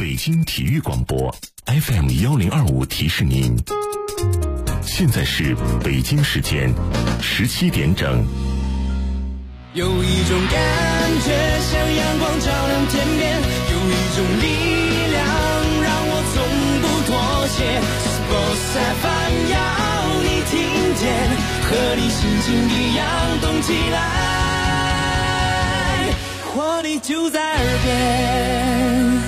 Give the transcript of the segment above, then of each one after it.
北京体育广播 FM1025提示您，现在是北京时间17点整。 有一种感觉像阳光照亮天边，有一种力量让我从不妥协。Sports FM 要你听见，和你心情一样动起来，活力就在耳边。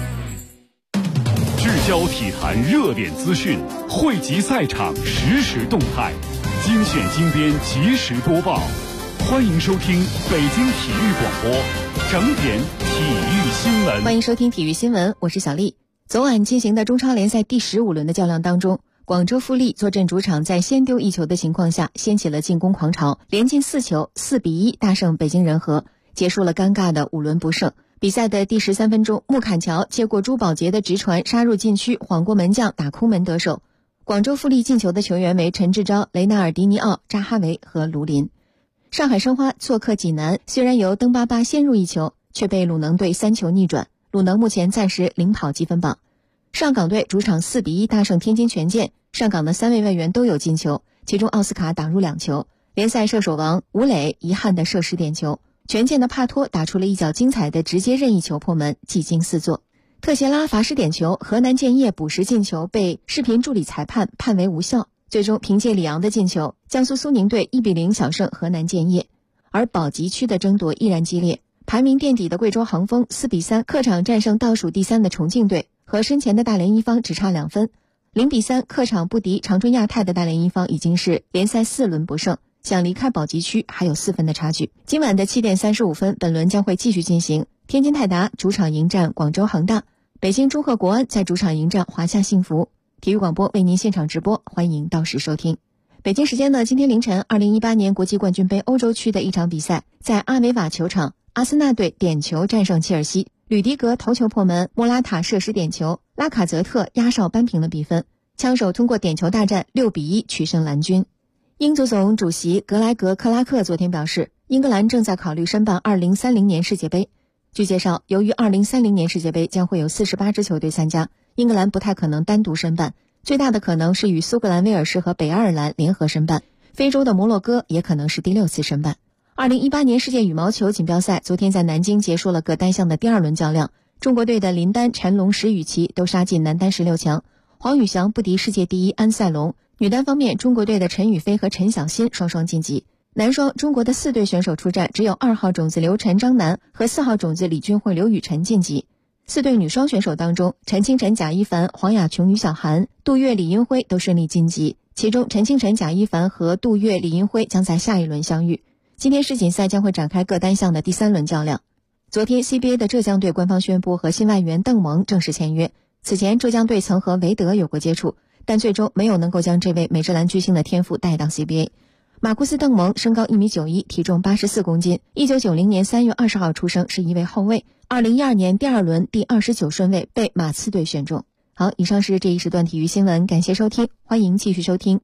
聚焦体坛热点资讯，汇集赛场实时动态，精选精编及时播报。欢迎收听北京体育广播整点体育新闻。 欢迎收听体育新闻，我是小丽。昨晚进行的中超联赛第15轮的较量当中，广州富力坐镇主场，在先丢一球的情况下，掀起了进攻狂潮，连进4球，4-1大胜北京人和，结束了尴尬的5轮不胜。比赛的第13分钟，穆坎乔接过朱宝杰的直传，杀入禁区，晃过门将，打空门得手。广州富力进球的球员为陈志钊、雷纳尔迪尼奥、扎哈维和卢林。上海申花做客济南，虽然由登巴巴先入一球，却被鲁能队3球逆转，鲁能目前暂时领跑积分榜。上港队主场4-1大胜天津权健，上港的3位外援都有进球，其中奥斯卡打入2球，联赛射手王吴磊遗憾的射失点球，权健的帕托打出了一脚精彩的直接任意球破门，技惊4座。特谢拉罚失点球，河南建业补时进球被视频助理裁判判为无效，最终凭借里昂的进球，江苏苏宁队1-0小胜河南建业。而保级区的争夺依然激烈，排名垫底的贵州恒丰4-3客场战胜倒数第3的重庆队，和身前的大连一方只差2分。0-3客场不敌长春亚泰的大连一方已经是联赛4轮不胜，想离开保级区还有4分的差距。今晚的7点35分，本轮将会继续进行。天津泰达主场迎战广州恒大，北京中赫国安在主场迎战华夏幸福。体育广播为您现场直播，欢迎到时收听。北京时间呢，今天凌晨2018年国际冠军杯欧洲区的一场比赛，在阿维瓦球场，阿森纳队点球战胜切尔西，吕迪格头球破门，莫拉塔射失点球，拉卡泽特压哨扳平了比分，枪手通过点球大战6-1取胜蓝军。英足总主席格莱格·克拉克昨天表示，英格兰正在考虑申办2030年世界杯。据介绍，由于2030年世界杯将会有48支球队参加，英格兰不太可能单独申办，最大的可能是与苏格兰、威尔士和北爱尔兰联合申办，非洲的摩洛哥也可能是第6次申办。2018年世界羽毛球锦标赛昨天在南京结束了各单项的第2轮较量，中国队的林丹、陈龙、石宇奇都杀进男单16强，黄宇翔不敌世界第1安赛龙。女单方面，中国队的陈雨菲和陈小欣双双晋级。男双中国的4队选手出战，只有2号种子刘晨、张楠和4号种子李俊慧、刘雨辰晋级。4队女双选手当中，陈清晨、贾一凡、黄雅琼、于小涵、杜月、李英辉都顺利晋级，其中陈清晨、贾一凡和杜月、李英辉将在下一轮相遇。今天世锦赛将会展开各单项的第3轮较量。昨天 CBA 的浙江队官方宣布和新外援邓蒙正式签约，此前浙江队曾和韦德有过接触，但最终没有能够将这位美职篮巨星的天赋带到 CBA。马库斯·邓蒙身高1.91米，体重84公斤，1990年3月20号出生，是一位后卫，2012年第2轮第29顺位被马刺队选中。好，以上是这一时段体育新闻，感谢收听，欢迎继续收听。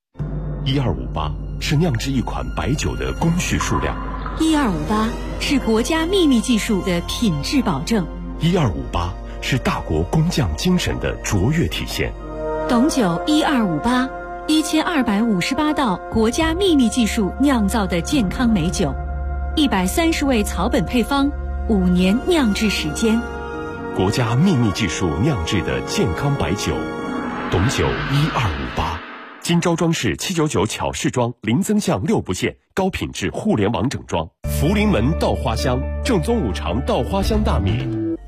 1258是酿制一款白酒的工序数量 ，1258是国家秘密技术的品质保证 ，1258是大国工匠精神的卓越体现。 懂酒1258，1258道国家秘密技术酿造的健康美酒，130味草本配方，5年酿制时间， 国家秘密技术酿制的健康白酒。懂酒1258，金昭装饰799巧饰庄林增巷6部线高品质互联网整装。福临门稻花香，正宗五常稻花香大米。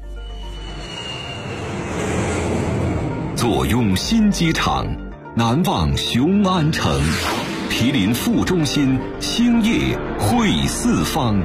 坐拥新机场，难忘雄安城，毗邻副中心，兴业汇四方。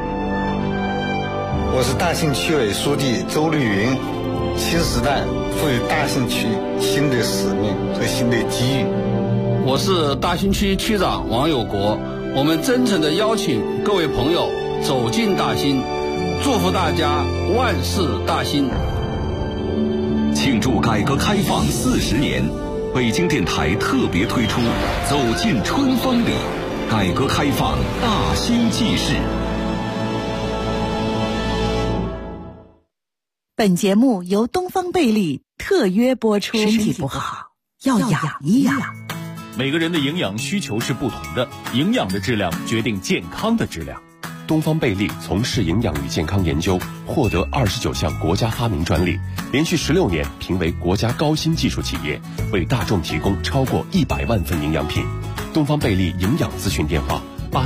我是大兴区委书记周绿云。新时代赋予大兴区新的使命和新的机遇。 我是大兴区区长王有国，我们真诚地邀请各位朋友走进大兴，祝福大家万事大兴。 庆祝改革开放40年，北京电台特别推出走进春风里，改革开放大兴纪事。 本节目由东方贝利特约播出。 身体不好要养一养。 每个人的营养需求是不同的，营养的质量决定健康的质量。 东方贝利从事营养与健康研究，获得29项国家发明专利，连续16年评为国家高新技术企业，为大众提供超过100万份营养品。东方贝利营养咨询电话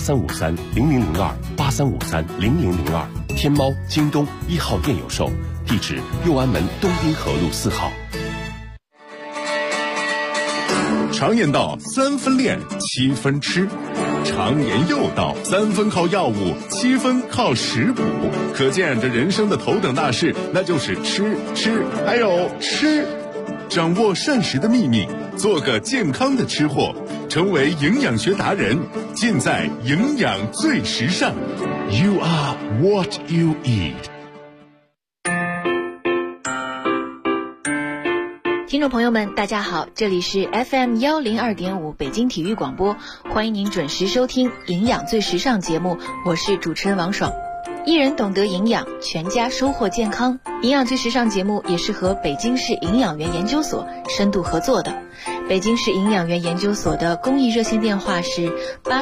83530002，83530002，天猫、京东1号店有售，地址六安门东滨河路4号。 常言道3分练7分吃，常言又道3分靠药物7分靠食补，可见这人生的头等大事那就是吃还有吃。掌握膳食的秘密，做个健康的吃货，成为营养学达人，尽在营养最时尚。 You are what you eat。 听众朋友们大家好，这里是 FM 102.5北京体育广播，欢迎您准时收听营养最时尚节目，我是主持人王爽。一人懂得营养，全家收获健康。营养最时尚节目也是和北京市营养园研究所深度合作的。北京市营养园研究所的公益热线电话是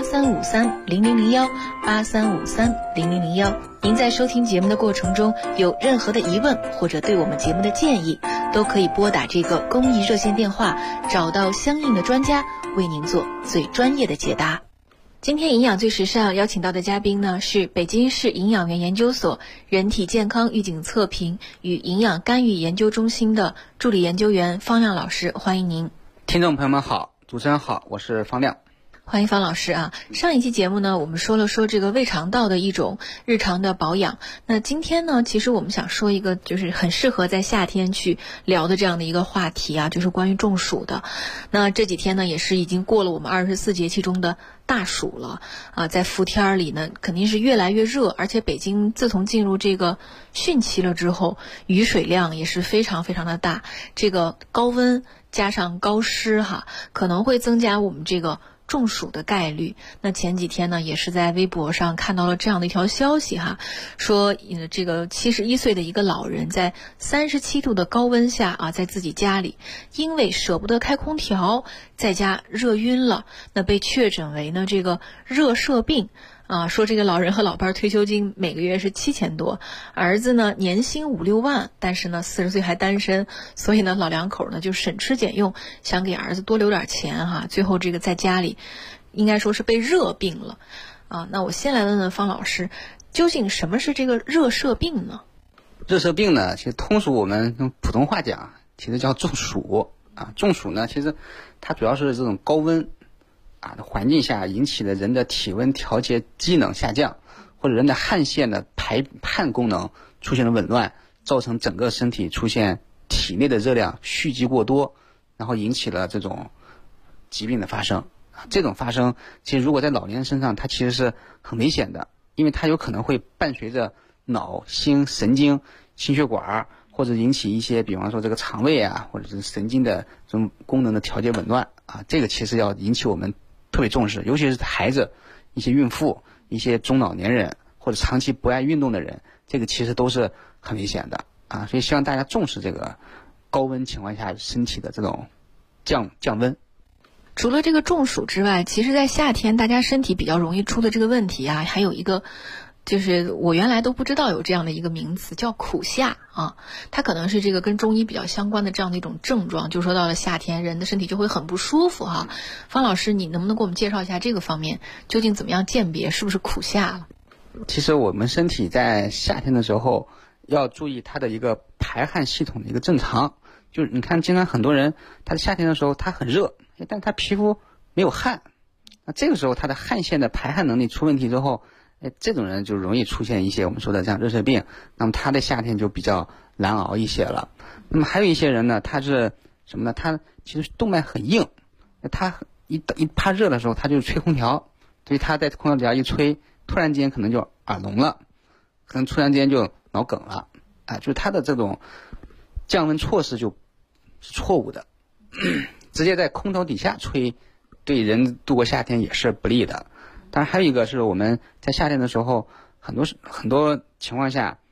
83530001，83530001。您在收听节目的过程中有任何的疑问或者对我们节目的建议，都可以拨打这个公益热线电话，找到相应的专家为您做最专业的解答。今天营养最时尚邀请到的嘉宾呢，是北京市营养园研究所人体健康预警测评与营养干预研究中心的助理研究员方亮老师，欢迎您。 听众朋友们好，主持人好，我是方亮。 欢迎方老师啊！上一期节目呢，我们说了这个胃肠道的一种日常的保养。那今天呢，其实我们想说一个就是很适合在夏天去聊的这样的一个话题啊，就是关于中暑的。那这几天呢，也是已经过了我们24节气中的大暑了啊，在伏天里呢，肯定是越来越热，而且北京自从进入这个汛期了之后，雨水量也是非常非常的大，这个高温加上高湿可能会增加我们这个中暑的概率。那前几天呢，也是在微博上看到了这样的一条消息说这个71岁的一个老人在37度的高温下在自己家里，因为舍不得开空调，在家热晕了，那被确诊为呢这个热射病。说这个老人和老伴退休金每个月是7000多，儿子呢年薪5、6万，但是呢40岁还单身，所以呢老两口呢就省吃俭用，想给儿子多留点钱最后这个在家里应该说是被热病了那我先来问问方老师，究竟什么是这个热射病呢？ 热射病呢，其实通俗我们用普通话讲，其实叫中暑中暑呢，其实它主要是这种高温环境下引起的人的体温调节机能下降，或者人的汗腺的排汗功能出现了紊乱，造成整个身体出现体内的热量蓄积过多，然后引起了这种疾病的发生。这种发生其实如果在老年人身上，它其实是很危险的，因为它有可能会伴随着脑、心、神经、心血管，或者引起一些比方说这个肠胃或者是神经的这种功能的调节紊乱这个其实要引起我们特别重视，尤其是孩子、一些孕妇、一些中老年人或者长期不爱运动的人，这个其实都是很危险的所以希望大家重视这个高温情况下身体的这种降温。 除了这个中暑之外，其实在夏天大家身体比较容易出的这个问题还有一个就是我原来都不知道有这样的一个名词叫苦夏它可能是这个跟中医比较相关的这样的一种症状，就说到了夏天人的身体就会很不舒服方老师，你能不能给我们介绍一下这个方面究竟怎么样鉴别是不是苦夏了？ 其实我们身体在夏天的时候要注意它的一个排汗系统的一个正常，就是你看经常很多人他在夏天的时候他很热，但他皮肤没有汗，那这个时候他的汗腺的排汗能力出问题之后，这种人就容易出现一些我们说的这样热射病，那么他的夏天就比较难熬一些了。那么还有一些人呢，他是什么呢？他其实动脉很硬，他一怕热的时候他就吹空调，所以他在空调底下一吹，突然间可能就耳聋了，可能突然间就脑梗了就是他的这种降温措施就是错误的直接在空调底下吹，对人度过夏天也是不利的。当然还有一个是我们在夏天的时候很多情况下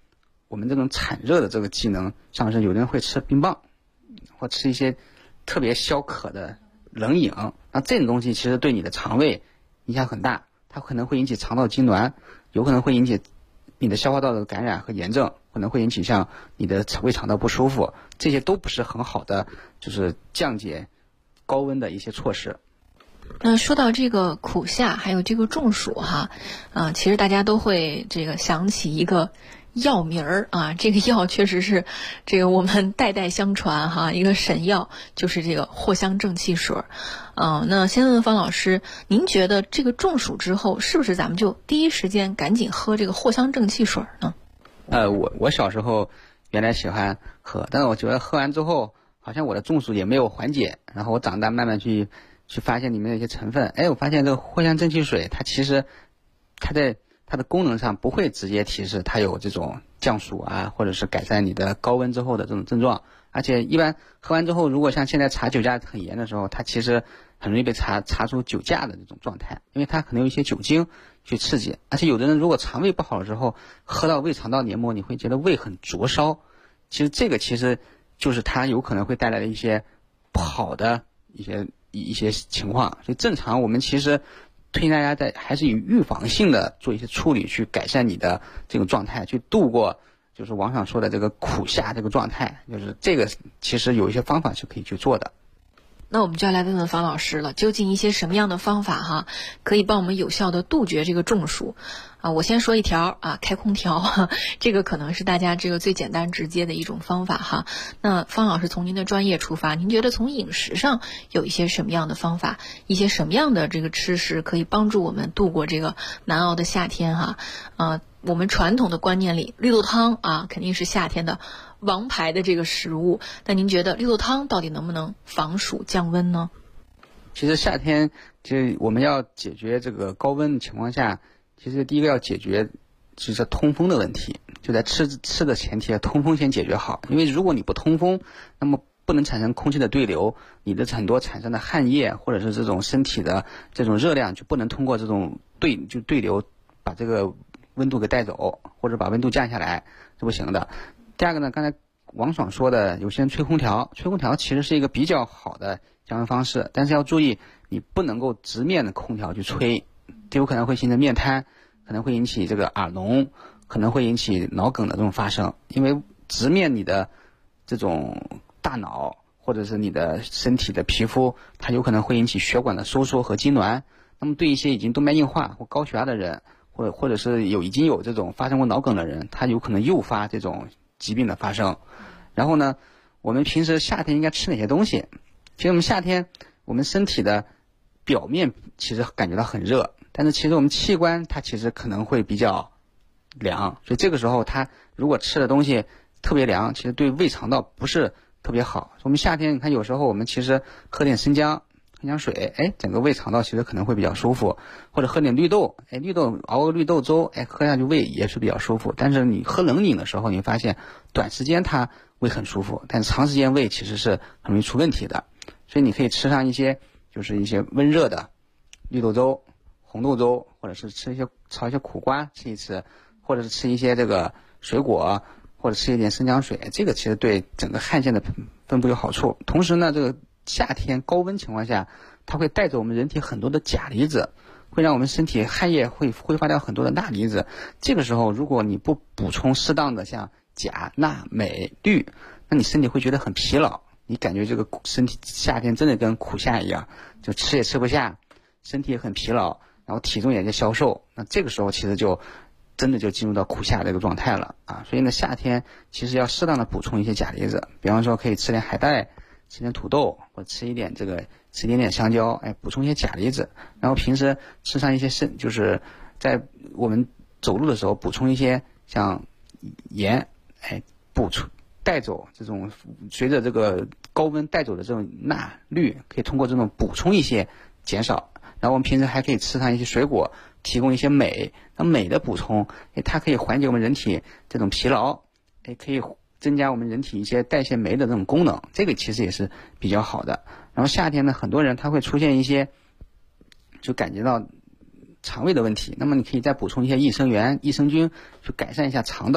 我们这种产热的这个机能上升，有的人会吃冰棒，或吃一些特别消渴的冷饮，那这种东西其实对你的肠胃影响很大，它可能会引起肠道痉挛，有可能会引起你的消化道的感染和炎症，可能会引起像你的胃肠道不舒服，这些都不是很好的就是降解高温的一些措施。 那说到这个苦夏还有这个中暑哈，其实大家都会这个想起一个药名儿啊，这个药确实是这个我们代代相传哈，一个神药就是这个藿香正气水。那先问问方老师，您觉得这个中暑之后是不是咱们就第一时间赶紧喝这个藿香正气水呢？ 我小时候原来喜欢喝，但是我觉得喝完之后好像我的中暑也没有缓解，然后我长大慢慢去发现里面的一些成分，我发现这个藿香正气水它其实它在它的功能上不会直接提示它有这种降暑啊，或者是改善你的高温之后的这种症状，而且一般喝完之后，如果像现在查酒驾很严的时候，它其实很容易被查出酒驾的这种状态，因为它可能有一些酒精去刺激，而且有的人如果肠胃不好的时候喝到胃肠道黏膜，你会觉得胃很灼烧，其实这个其实就是它有可能会带来的一些不好的一些情况，所以正常我们其实推荐大家还是以预防性的做一些处理，去改善你的这种状态，去度过就是网上说的这个苦夏这个状态，就是这个其实有一些方法是可以去做的。 那我们就要来问问方老师了，究竟一些什么样的方法哈，可以帮我们有效的杜绝这个中暑啊？我先说一条啊，开空调，这个可能是大家这个最简单直接的一种方法哈。那方老师从您的专业出发，您觉得从饮食上有一些什么样的方法，一些什么样的这个吃食可以帮助我们度过这个难熬的夏天哈？我们传统的观念里，绿豆汤啊肯定是夏天的王牌的这个食物，但您觉得绿豆汤到底能不能防暑降温呢？ 其实夏天就是我们要解决这个高温的情况下，其实第一个要解决就是通风的问题，就在吃的前提通风先解决好，因为如果你不通风，那么不能产生空气的对流，你的很多产生的汗液或者是这种身体的这种热量就不能通过这种对流把这个温度给带走，或者把温度降下来，是不行的。第二个呢，刚才王爽说的，有些人吹空调其实是一个比较好的降温方式，但是要注意，你不能够直面的空调去吹，这有可能会形成面瘫，可能会引起这个耳聋，可能会引起脑梗的这种发生，因为直面你的这种大脑或者是你的身体的皮肤，它有可能会引起血管的收缩和痉挛。那么对一些已经动脉硬化或高血压的人，或者是已经有这种发生过脑梗的人，他有可能诱发这种疾病的发生。然后呢，我们平时夏天应该吃哪些东西？其实我们夏天我们身体的表面其实感觉到很热，但是其实我们器官它其实可能会比较凉，所以这个时候它如果吃的东西特别凉，其实对胃肠道不是特别好。我们夏天你看有时候我们其实喝点生姜水，整个胃肠道其实可能会比较舒服，或者喝点绿豆，熬个绿豆粥，喝下去胃也是比较舒服。但是你喝冷饮的时候，你发现短时间它胃很舒服，但长时间胃其实是很容易出问题的。所以你可以吃上一些就是一些温热的绿豆粥、红豆粥，或者是炒一些苦瓜吃一吃，或者是吃一些这个水果，或者吃一点生姜水，这个其实对整个汗腺的分布有好处。同时呢，这个夏天高温情况下，它会带走我们人体很多的钾离子，会让我们身体汗液会挥发掉很多的钠离子。这个时候如果你不补充适当的像钾、钠、镁、氯，那你身体会觉得很疲劳，你感觉这个身体夏天真的跟苦夏一样，就吃也吃不下，身体也很疲劳，然后体重也在消瘦。那这个时候其实就真的就进入到苦夏这个状态了啊。所以呢，夏天其实要适当的补充一些钾离子，比方说可以吃点海带，吃点土豆，或者吃一点香蕉，补充一些钾离子。然后平时吃上一些就是在我们走路的时候补充一些像盐，补充带走这种随着这个高温带走的这种钠、氯，可以通过这种补充一些减少。然后我们平时还可以吃上一些水果，提供一些镁。那镁的补充，它可以缓解我们人体这种疲劳，可以增加我们人体一些代谢酶的这种功能，这个其实也是比较好的。然后夏天呢，很多人他会出现一些就感觉到肠胃的问题，那么你可以再补充一些益生元、益生菌，去改善一下肠道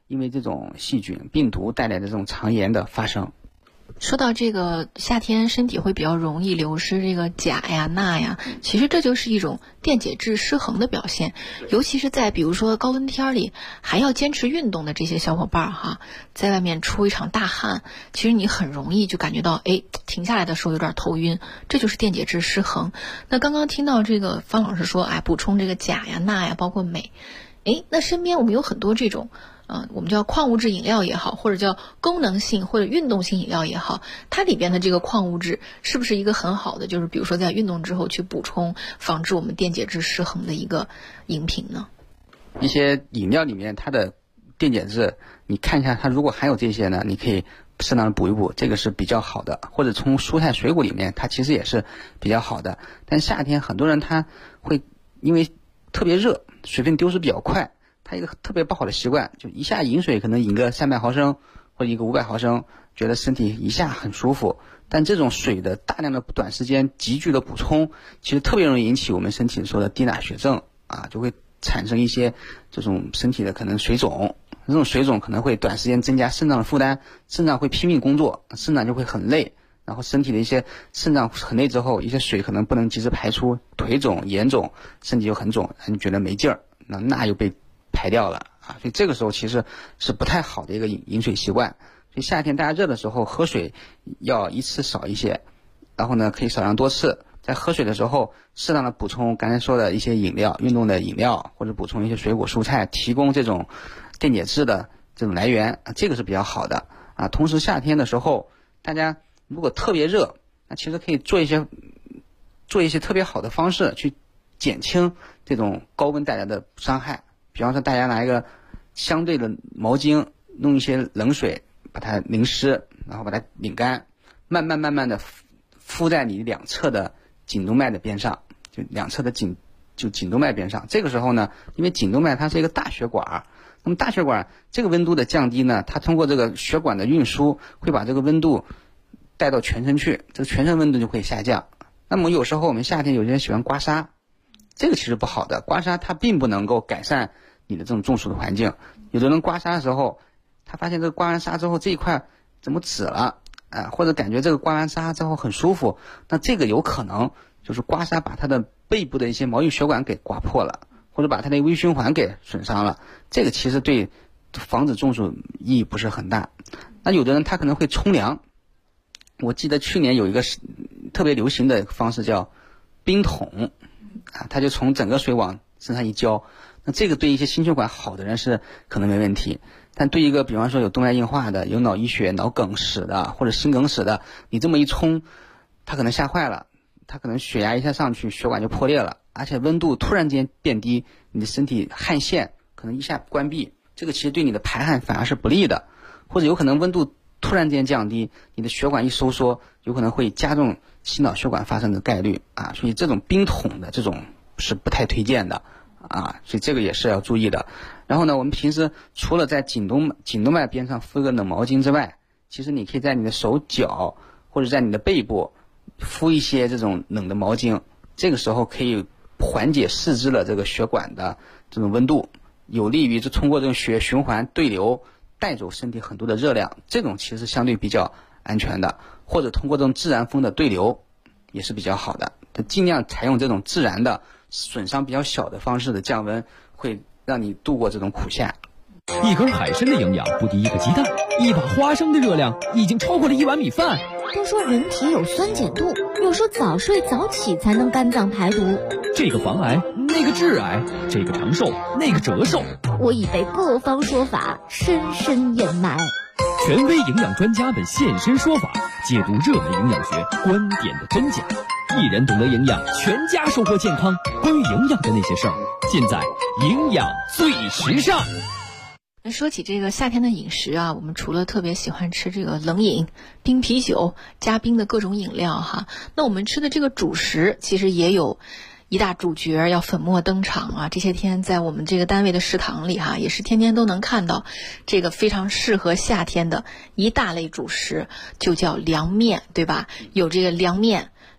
因为这种细菌、病毒带来的这种肠炎的发生。 说到这个夏天身体会比较容易流失这个钾呀、钠呀，其实这就是一种电解质失衡的表现，尤其是在比如说高温天里还要坚持运动的这些小伙伴哈，在外面出一场大汗，其实你很容易就感觉到停下来的时候有点头晕，这就是电解质失衡。那刚刚听到这个方老师说补充这个钾呀、钠呀，包括镁，那身边我们有很多这种我们叫矿物质饮料也好，或者叫功能性或者运动性饮料也好，它里边的这个矿物质是不是一个很好的，就是比如说在运动之后去补充，防止我们电解质失衡的一个饮品呢？ 一些饮料里面它的电解质，你看一下它如果含有这些呢，你可以适当的补一补，这个是比较好的。或者从蔬菜水果里面，它其实也是比较好的。但夏天很多人他会因为特别热，水分丢失比较快，他一个特别不好的习惯，就一下饮水可能饮个300毫升或者一个500毫升，觉得身体一下很舒服。但这种水的大量的短时间急剧的补充，其实特别容易引起我们身体说的低钠血症就会产生一些这种身体的可能水肿。这种水肿可能会短时间增加肾脏的负担，肾脏会拼命工作，肾脏就会很累，然后身体的一些肾脏很累之后，一些水可能不能及时排出，腿肿、眼肿，身体就很肿，你觉得没劲儿，那钠又被排掉了所以这个时候其实是不太好的一个饮水习惯。所以夏天大家热的时候喝水要一次少一些，然后呢可以少量多次，在喝水的时候适当的补充刚才说的一些饮料、运动的饮料，或者补充一些水果蔬菜，提供这种电解质的这种来源这个是比较好的同时夏天的时候大家如果特别热，那其实可以做一些特别好的方式去减轻这种高温带来的伤害。比方说大家拿一个相对的毛巾，弄一些冷水把它淋湿，然后把它拧干，慢慢的敷在你两侧的颈动脉的边上，就两侧的颈动脉边上。这个时候呢，因为颈动脉它是一个大血管，那么大血管这个温度的降低呢，它通过这个血管的运输会把这个温度带到全身去，这个全身温度就会下降。那么有时候我们夏天有些人喜欢刮痧，这个其实不好的，刮痧它并不能够改善你的这种中暑的环境。有的人刮痧的时候，他发现这个刮完痧之后这一块怎么紫了或者感觉这个刮完痧之后很舒服，那这个有可能就是刮痧把他的背部的一些毛细血管给刮破了，或者把他的微循环给损伤了，这个其实对防止中暑意义不是很大。那有的人他可能会冲凉，我记得去年有一个特别流行的方式叫冰桶他就从整个水往身上一浇，那这个对一些心血管好的人是可能没问题，但对一个比方说有动脉硬化的、有脑溢血、脑梗史的或者心梗史的，你这么一冲，他可能吓坏了，他可能血压一下上去，血管就破裂了，而且温度突然间变低，你的身体汗腺可能一下关闭，这个其实对你的排汗反而是不利的。或者有可能温度突然间降低，你的血管一收缩，有可能会加重心脑血管发生的概率所以这种冰桶的这种是不太推荐的所以这个也是要注意的。然后呢，我们平时除了在颈动脉边上敷一个冷毛巾之外，其实你可以在你的手脚或者在你的背部敷一些这种冷的毛巾，这个时候可以缓解四肢的这个血管的这种温度，有利于通过这种血液循环对流带走身体很多的热量，这种其实相对比较安全的。或者通过这种自然风的对流也是比较好的，尽量采用这种自然的损伤比较小的方式的降温，会让你度过这种苦夏。 一根海参的营养不敌一个鸡蛋，一把花生的热量已经超过了1碗米饭。 都说人体有酸碱度，又说早睡早起才能肝脏排毒， 这个防癌，那个致癌，这个长寿，那个折寿， 我已被各方说法深深掩埋。 权威营养专家们现身说法，解读热门营养学观点的真假。一人懂得营养，全家收获健康。关于营养的那些事儿，尽在营养最时尚。 说起这个夏天的饮食我们除了特别喜欢吃这个冷饮、冰啤酒、加冰的各种饮料那我们吃的这个主食其实也有一大主角要粉墨登场这些天在我们这个单位的食堂里也是天天都能看到这个非常适合夏天的一大类主食，就叫凉面，对吧？有这个凉面、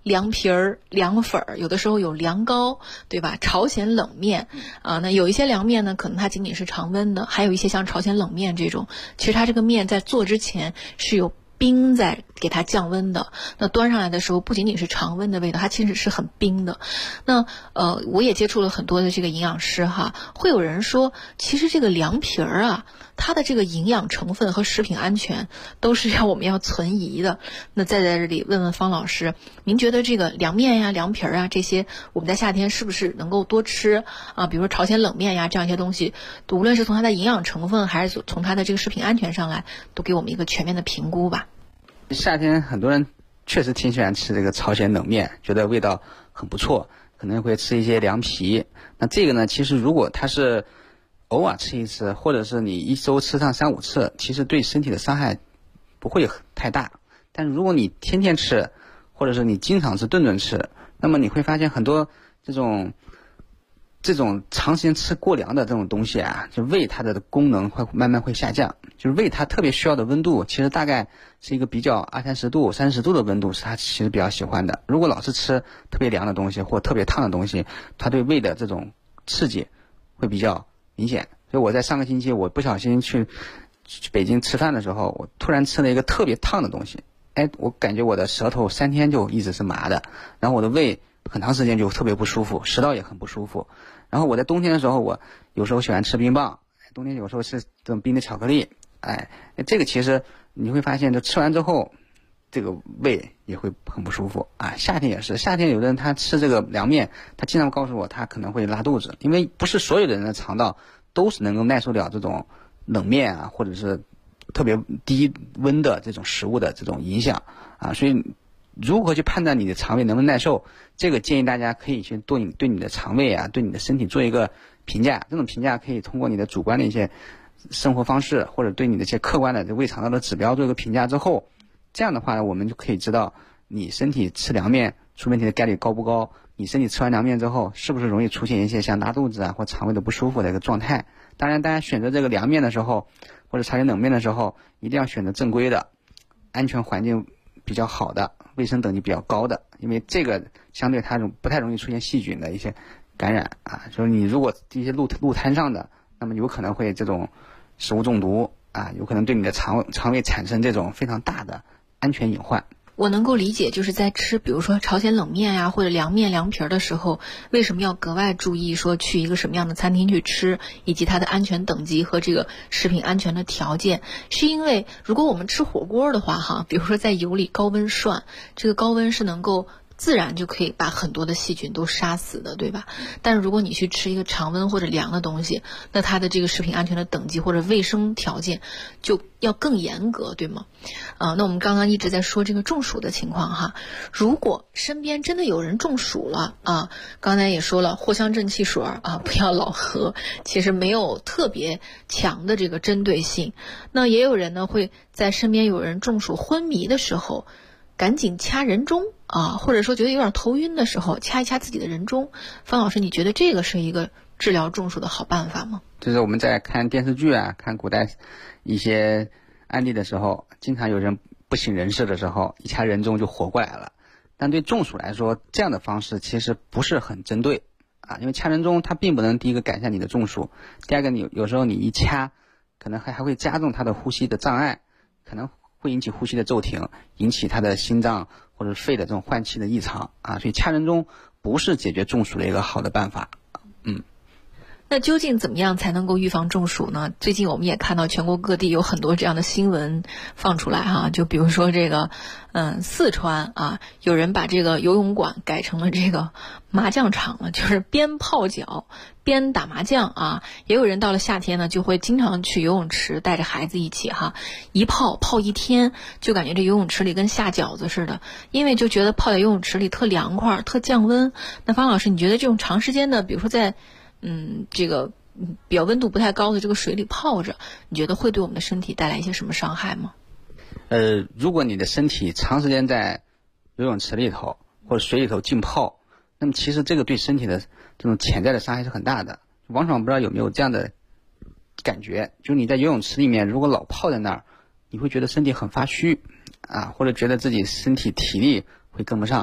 凉皮儿、凉粉儿，有的时候有凉糕，对吧？朝鲜冷面啊，那有一些凉面呢，可能它仅仅是常温的，还有一些像朝鲜冷面这种，其实它这个面在做之前是有冰在给它降温的，那端上来的时候不仅仅是常温的味道，它其实是很冰的。那我也接触了很多的这个营养师哈，会有人说，其实这个凉皮儿啊，它的这个营养成分和食品安全都是我们要存疑的。那在这里问问方老师，您觉得这个凉面呀、凉皮儿啊这些，我们在夏天是不是能够多吃啊？比如说朝鲜冷面呀这样一些东西，无论是从它的营养成分还是从它的这个食品安全上来，都给我们一个全面的评估吧。 夏天很多人确实挺喜欢吃这个朝鲜冷面，觉得味道很不错，可能会吃一些凉皮。那这个呢，其实如果它是偶尔吃一次，或者是你一周吃上3-5次，其实对身体的伤害不会太大。但是如果你天天吃，或者是你经常吃、顿顿吃，那么你会发现很多这种长时间吃过凉的这种东西啊，就胃它的功能会慢慢会下降，就是胃它特别需要的温度，其实大概是一个比较20-30度、30度的温度是它其实比较喜欢的。如果老是吃特别凉的东西或特别烫的东西，它对胃的这种刺激会比较明显。所以我在上个星期我不小心去北京吃饭的时候，我突然吃了一个特别烫的东西，我感觉我的舌头3天就一直是麻的，然后我的胃很长时间就特别不舒服，食道也很不舒服。然后我在冬天的时候，我有时候喜欢吃冰棒，冬天有时候吃这种冰的巧克力，这个其实你会发现，就吃完之后，这个胃也会很不舒服啊。夏天也是，夏天有的人他吃这个凉面，他经常告诉我他可能会拉肚子，因为不是所有的人的肠道都是能够耐受了这种冷面啊，或者是特别低温的这种食物的这种影响啊，所以如何去判断你的肠胃能不能耐受，这个建议大家可以去对你的肠胃啊，对你的身体做一个评价。这种评价可以通过你的主观的一些生活方式，或者对你的一些客观的胃肠道的指标做一个评价之后，这样的话我们就可以知道你身体吃凉面出问题的概率高不高，你身体吃完凉面之后是不是容易出现一些像拉肚子啊或肠胃的不舒服的一个状态。当然大家选择这个凉面的时候，或者朝鲜冷面的时候，一定要选择正规的、安全环境比较好的、卫生等级比较高的，因为这个相对它不太容易出现细菌的一些感染啊。就是你如果一些路摊上的，那么有可能会这种食物中毒啊，有可能对你的肠胃产生这种非常大的安全隐患。 我能够理解，就是在吃比如说朝鲜冷面呀或者凉面凉皮儿的时候，为什么要格外注意说去一个什么样的餐厅去吃，以及它的安全等级和这个食品安全的条件。是因为如果我们吃火锅的话哈，比如说在油里高温涮，这个高温是能够自然就可以把很多的细菌都杀死的，对吧？但是如果你去吃一个常温或者凉的东西，那它的这个食品安全的等级或者卫生条件就要更严格，对吗？那我们刚刚一直在说这个中暑的情况哈，如果身边真的有人中暑了啊，刚才也说了，藿香正气水啊不要老喝，其实没有特别强的这个针对性。那也有人呢会在身边有人中暑昏迷的时候，赶紧掐人中啊，或者说觉得有点头晕的时候，掐一掐自己的人中。方老师，你觉得这个是一个治疗中暑的好办法吗？ 就是我们在看电视剧啊，看古代一些案例的时候，经常有人不省人事的时候，一掐人中就活过来了。但对中暑来说，这样的方式其实不是很针对啊，因为掐人中它并不能第一个改善你的中暑，第二个你有时候你一掐，可能还会加重他的呼吸的障碍，可能会引起呼吸的骤停，引起他的心脏或者肺的这种换气的异常啊，所以掐人中不是解决中暑的一个好的办法。 那究竟怎么样才能够预防中暑呢？最近我们也看到全国各地有很多这样的新闻放出来哈，就比如说这个四川啊，有人把这个游泳馆改成了这个麻将场了，就是边泡脚边打麻将啊。也有人到了夏天呢，就会经常去游泳池带着孩子一起哈，一泡一天，就感觉这游泳池里跟下饺子似的，因为就觉得泡在游泳池里特凉快特降温。那方老师，你觉得这种长时间的比如说在这个比较温度不太高的这个水里泡着，你觉得会对我们的身体带来一些什么伤害吗？ 如果你的身体长时间在游泳池里头或者水里头浸泡，那么其实这个对身体的这种潜在的伤害是很大的。王爽不知道有没有这样的感觉，就是你在游泳池里面如果老泡在那儿，你会觉得身体很发虚啊，或者觉得自己身体体力会跟不上。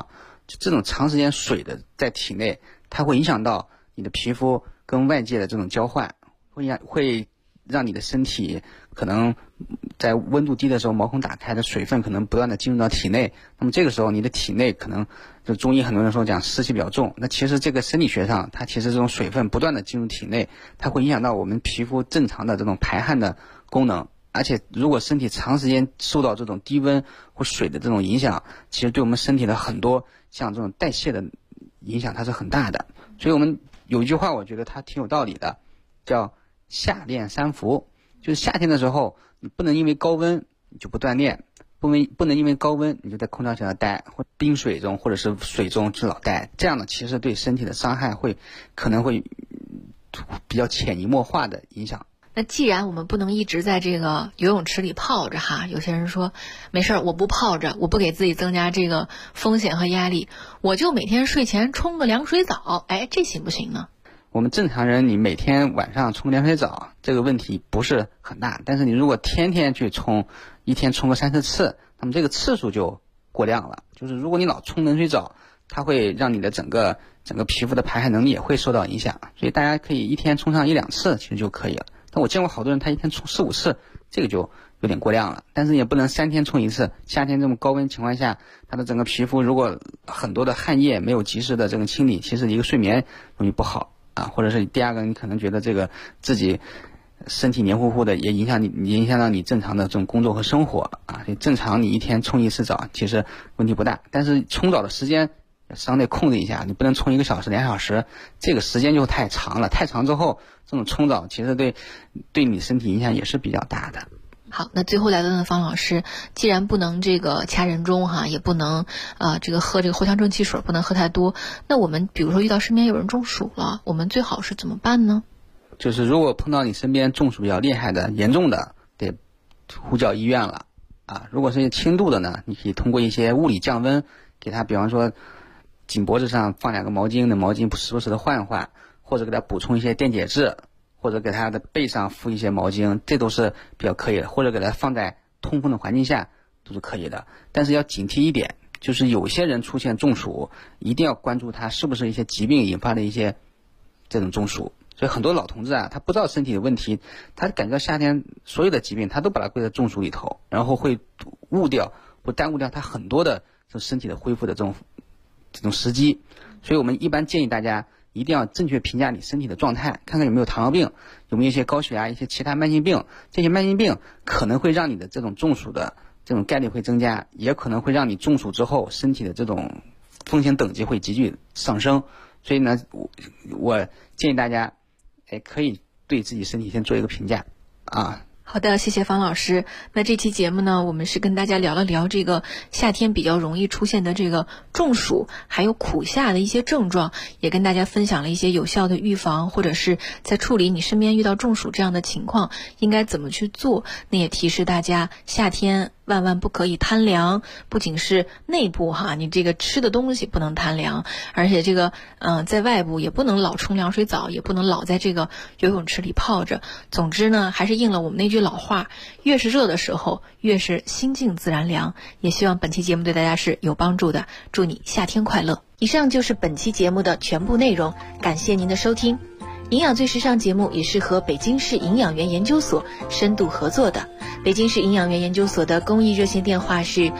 这种长时间水的在体内，它会影响到你的皮肤跟外界的这种交换，会让你的身体可能在温度低的时候毛孔打开的水分可能不断的进入到体内，那么这个时候你的体内可能就中医很多人说讲湿气比较重，那其实这个生理学上它其实这种水分不断的进入体内，它会影响到我们皮肤正常的这种排汗的功能，而且如果身体长时间受到这种低温或水的这种影响，其实对我们身体的很多像这种代谢的影响它是很大的。所以我们有一句话我觉得它挺有道理的，叫夏练三伏，就是夏天的时候你不能因为高温你就不锻炼，不能因为高温你就在空调下待，或冰水中或者是水中就老待，这样呢其实对身体的伤害可能会比较潜移默化的影响。 那既然我们不能一直在这个游泳池里泡着哈，有些人说没事儿，我不泡着，我不给自己增加这个风险和压力，我就每天睡前冲个凉水澡，哎，这行不行呢？ 我们正常人你每天晚上冲凉水澡这个问题不是很大，但是你如果天天去冲，一天冲个3-4次，那么这个次数就过量了。就是如果你老冲冷水澡，它会让你的整个皮肤的排汗能力也会受到影响，所以大家可以一天冲上1-2次其实就可以了。但我见过好多人他一天冲4-5次，这个就有点过量了，但是也不能3天冲1次。夏天这么高温情况下，他的整个皮肤如果很多的汗液没有及时的这个清理，其实一个睡眠容易不好啊，或者是第二个你可能觉得这个自己身体黏糊糊的，也影响到你正常的这种工作和生活啊。所以正常你一天冲1次澡其实问题不大，但是冲澡的时间相对控制一下，你不能冲1个小时2小时，这个时间就太长了，太长之后这种冲澡其实对你身体影响也是比较大的。 好，那最后来问问方老师，既然不能这个掐人中哈，也不能这个喝这个藿香正气水不能喝太多，那我们比如说遇到身边有人中暑了，我们最好是怎么办呢？ 就是如果碰到你身边中暑比较厉害的严重的，得呼叫医院了啊。如果是轻度的呢，你可以通过一些物理降温，给他比方说颈脖子上放2个毛巾，那毛巾时不时的换一换，或者给他补充一些电解质，或者给他的背上敷一些毛巾，这都是比较可以的，或者给他放在通风的环境下都是可以的。但是要警惕一点，就是有些人出现中暑，一定要关注他是不是一些疾病引发的一些这种中暑。所以很多老同志啊，他不知道身体的问题，他感觉到夏天所有的疾病他都把它归在中暑里头，然后会耽误掉他很多的这种身体的恢复的这种时机。所以我们一般建议大家一定要正确评价你身体的状态，看看有没有糖尿病，有没有一些高血压，一些其他慢性病，这些慢性病可能会让你的这种中暑的这种概率会增加，也可能会让你中暑之后身体的这种风险等级会急剧上升。所以呢，我建议大家可以对自己身体先做一个评价啊。 好的，谢谢方老师。那这期节目呢，我们是跟大家聊了聊这个夏天比较容易出现的这个中暑，还有苦夏的一些症状，也跟大家分享了一些有效的预防，或者是在处理你身边遇到中暑这样的情况应该怎么去做。那也提示大家，夏天万万不可以贪凉，不仅是内部哈，你这个吃的东西不能贪凉，而且这个在外部也不能老冲凉水澡，也不能老在这个游泳池里泡着。总之呢，还是应了我们那句老话，越是热的时候，越是心静自然凉。也希望本期节目对大家是有帮助的，祝你夏天快乐。以上就是本期节目的全部内容，感谢您的收听。营养最时尚节目也是和北京市营养园研究所深度合作的。北京市营养园研究所的公益热线电话是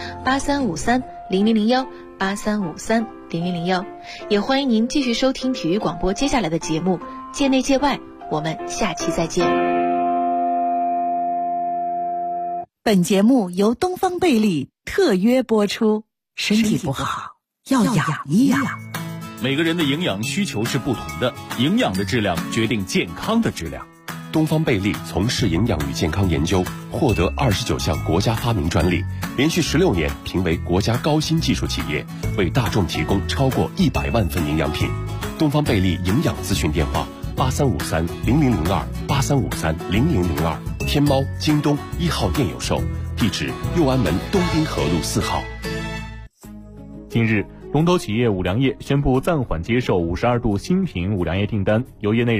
83530001 83530001，也欢迎您继续收听体育广播接下来的节目，界内界外，我们下期再见。 本节目由东方贝利特约播出。身体不好要养一养。 每个人的营养需求是不同的，营养的质量决定健康的质量。 东方贝利从事营养与健康研究，获得29项国家发明专利，连续16年评为国家高新技术企业，为大众提供超过100万份营养品。东方贝利营养咨询电话83530002 83530002，天猫、京东1号店有售，地址右安门东滨河路4号。 近日，龙头企业五粮液宣布暂缓接受52度新品五粮液订单，有业内